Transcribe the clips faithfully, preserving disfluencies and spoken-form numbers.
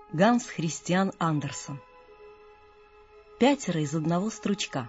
Ганс Христиан Андерсен. Пятеро из одного стручка.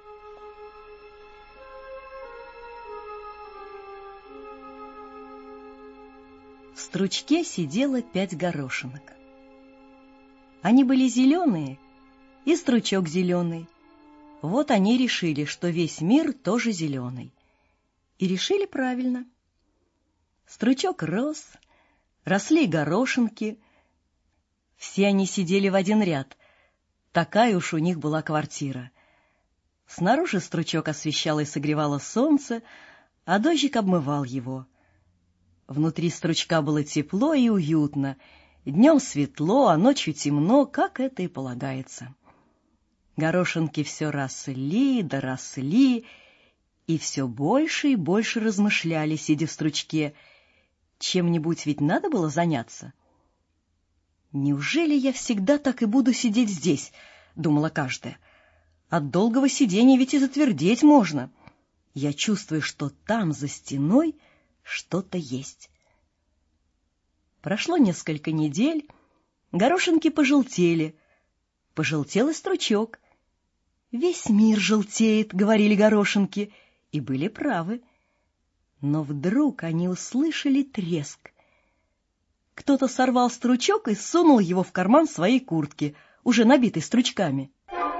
В стручке сидело пять горошинок. Они были зеленые, и стручок зеленый. Вот они решили, что весь мир тоже зеленый. И решили правильно. Стручок рос, росли горошинки. Все они сидели в один ряд. Такая уж у них была квартира. Снаружи стручок освещало и согревало солнце, а дождик обмывал его. Внутри стручка было тепло и уютно. Днем светло, а ночью темно, как это и полагается. Горошинки все росли да росли, и все больше и больше размышляли, сидя в стручке. Чем-нибудь ведь надо было заняться. «Неужели я всегда так и буду сидеть здесь?» — думала каждая. «От долгого сидения ведь и затвердеть можно. Я чувствую, что там, за стеной, что-то есть». Прошло несколько недель, горошинки пожелтели. Пожелтел и стручок. «Весь мир желтеет», — говорили горошинки, и были правы. Но вдруг они услышали треск. Кто-то сорвал стручок и сунул его в карман своей куртки, уже набитой стручками.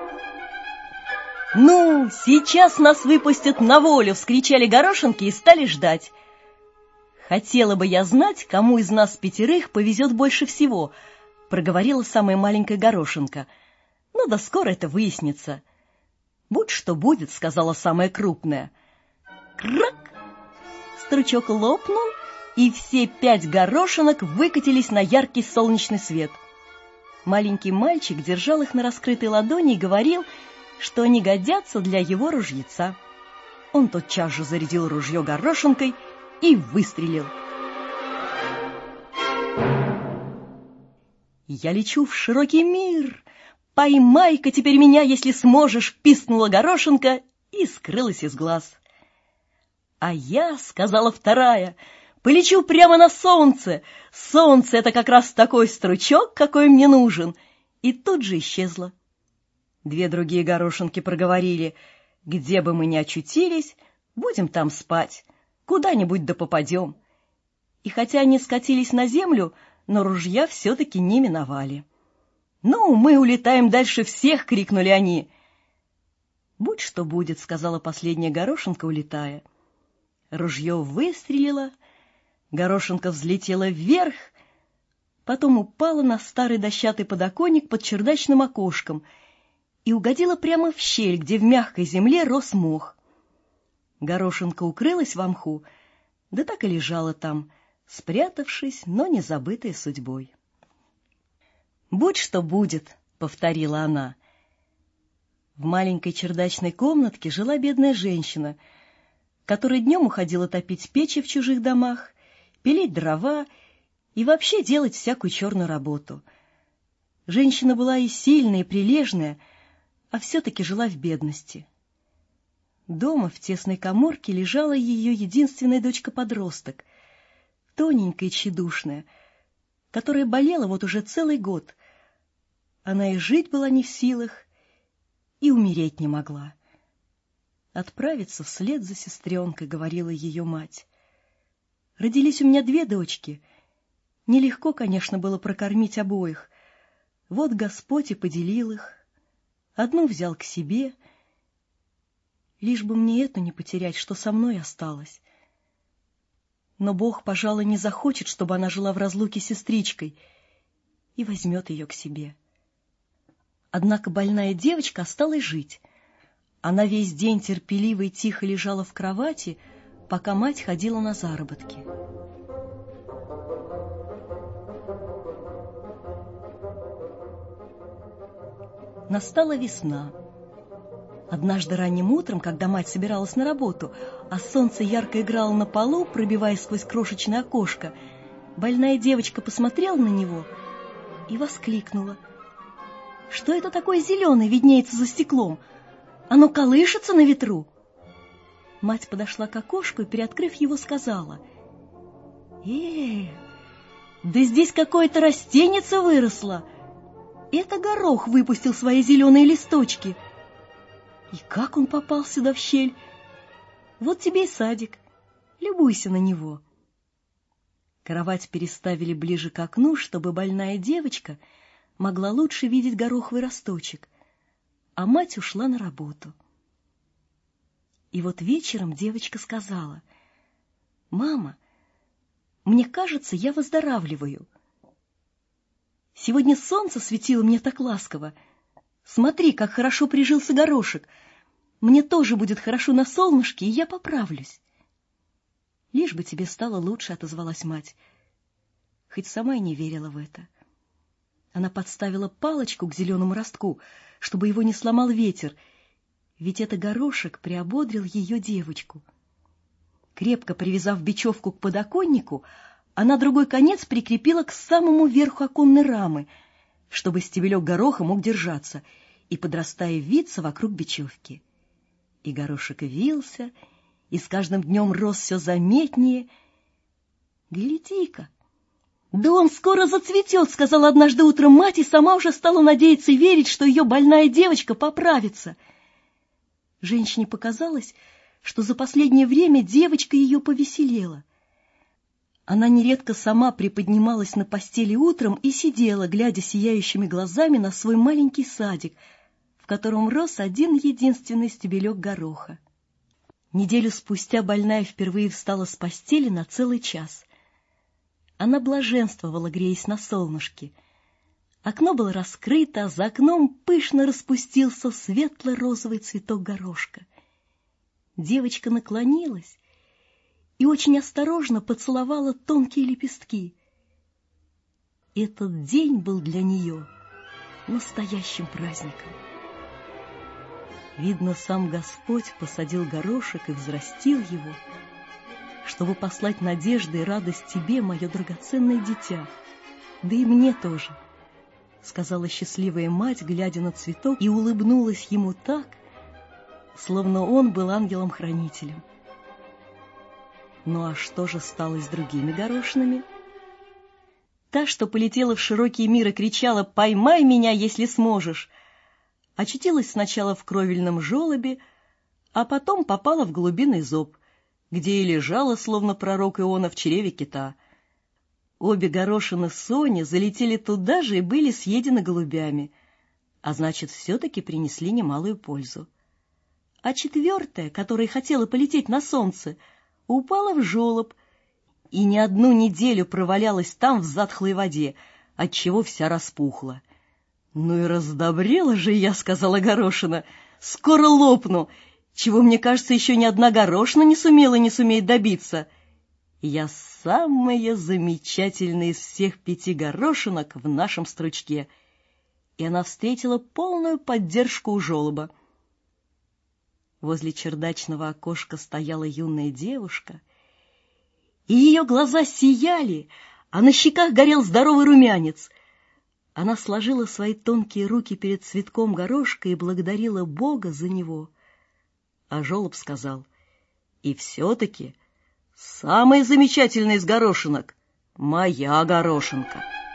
«Ну, сейчас нас выпустят на волю!» — вскричали горошинки и стали ждать. «Хотела бы я знать, кому из нас пятерых повезет больше всего», — проговорила самая маленькая горошинка. «Ну да скоро это выяснится». «Будь что будет», — сказала самая крупная. Крак! Стручок лопнул, и все пять горошинок выкатились на яркий солнечный свет. Маленький мальчик держал их на раскрытой ладони и говорил, что они годятся для его ружьеца. Он тотчас же зарядил ружье горошинкой и выстрелил. «Я лечу в широкий мир! Поймай-ка теперь меня, если сможешь!» — пискнула горошинка и скрылась из глаз. «А я, — сказала вторая, — полечу прямо на солнце. Солнце — это как раз такой стручок, какой мне нужен». И тут же исчезла. Две другие горошинки проговорили: «Где бы мы ни очутились, будем там спать, куда-нибудь да попадем». И хотя они скатились на землю, но ружья все-таки не миновали. «Ну, мы улетаем дальше всех!» — крикнули они. «Будь что будет», — сказала последняя горошинка, улетая. Ружье выстрелило, горошинка взлетела вверх, потом упала на старый дощатый подоконник под чердачным окошком и угодила прямо в щель, где в мягкой земле рос мох. Горошинка укрылась в мху, да так и лежала там, спрятавшись, но не забытая судьбой. «Будь что будет», — повторила она. В маленькой чердачной комнатке жила бедная женщина, которая днем уходила топить печи в чужих домах, пилить дрова и вообще делать всякую черную работу. Женщина была и сильная, и прилежная, а все-таки жила в бедности. Дома в тесной каморке лежала ее единственная дочка-подросток, тоненькая и тщедушная, которая болела вот уже целый год. Она и жить была не в силах, и умереть не могла. «Отправиться вслед за сестренкой», — говорила ее мать. «Родились у меня две дочки. Нелегко, конечно, было прокормить обоих. Вот Господь и поделил их. Одну взял к себе, лишь бы мне эту не потерять, что со мной осталось. Но Бог, пожалуй, не захочет, чтобы она жила в разлуке с сестричкой, и возьмет ее к себе». Однако больная девочка осталась жить. Она весь день терпеливо и тихо лежала в кровати, пока мать ходила на заработки. Настала весна. Однажды ранним утром, когда мать собиралась на работу, а солнце ярко играло на полу, пробиваясь сквозь крошечное окошко, больная девочка посмотрела на него и воскликнула: «Что это такое зеленое виднеется за стеклом? Оно колышется на ветру?» Мать подошла к окошку и, приоткрыв его, сказала: «Э, Да здесь какое-то растенице выросло. Это горох выпустил свои зеленые листочки. И как он попал сюда в щель? Вот тебе и садик. Любуйся на него. Кровать переставили ближе к окну, чтобы больная девочка могла лучше видеть гороховый росточек, а мать ушла на работу. И вот вечером девочка сказала: «Мама, мне кажется, я выздоравливаю. Сегодня солнце светило мне так ласково. Смотри, как хорошо прижился горошек. Мне тоже будет хорошо на солнышке, и я поправлюсь». «Лишь бы тебе стало лучше», — отозвалась мать, хоть сама и не верила в это. Она подставила палочку к зеленому ростку, чтобы его не сломал ветер, ведь это горошек приободрил ее девочку. Крепко привязав бечевку к подоконнику, она другой конец прикрепила к самому верху оконной рамы, чтобы стебелек гороха мог держаться и, подрастая, виться вокруг бечевки. И горошек вился, и с каждым днем рос все заметнее. «Гляди-ка! Да он скоро зацветет», — сказала однажды утром мать, и сама уже стала надеяться и верить, что ее больная девочка поправится. Женщине показалось, что за последнее время девочка ее повеселела. Она нередко сама приподнималась на постели утром и сидела, глядя сияющими глазами на свой маленький садик, в котором рос один единственный стебелек гороха. Неделю спустя больная впервые встала с постели на целый час. Она блаженствовала, греясь на солнышке. Окно было раскрыто, а за окном пышно распустился светло-розовый цветок горошка. Девочка наклонилась и очень осторожно поцеловала тонкие лепестки. Этот день был для нее настоящим праздником. Видно, сам Господь посадил горошек и взрастил его, чтобы послать надежды и радость тебе, мое драгоценное дитя, да и мне тоже, — сказала счастливая мать, глядя на цветок, и улыбнулась ему так, словно он был ангелом-хранителем. Ну а что же стало с другими горошинами? Та, что полетела в широкий мир и кричала: «Поймай меня, если сможешь!», очутилась сначала в кровельном желобе, а потом попала в голубиный зоб, где и лежала, словно пророк Иона, в чреве кита. Обе горошины Сони залетели туда же и были съедены голубями, а значит, все-таки принесли немалую пользу. А четвертая, которая хотела полететь на солнце, упала в желоб и не одну неделю провалялась там в затхлой воде, отчего вся распухла. «Ну и раздобрела же я», — сказала горошина, — «скоро лопну, чего, мне кажется, еще ни одна горошина не сумела и не сумеет добиться. Я самая замечательная из всех пяти горошинок в нашем стручке». И она встретила полную поддержку у желоба. Возле чердачного окошка стояла юная девушка, и ее глаза сияли, а на щеках горел здоровый румянец. Она сложила свои тонкие руки перед цветком горошка и благодарила Бога за него. А желоб сказал: «И все-таки самая замечательная из горошинок — моя горошинка».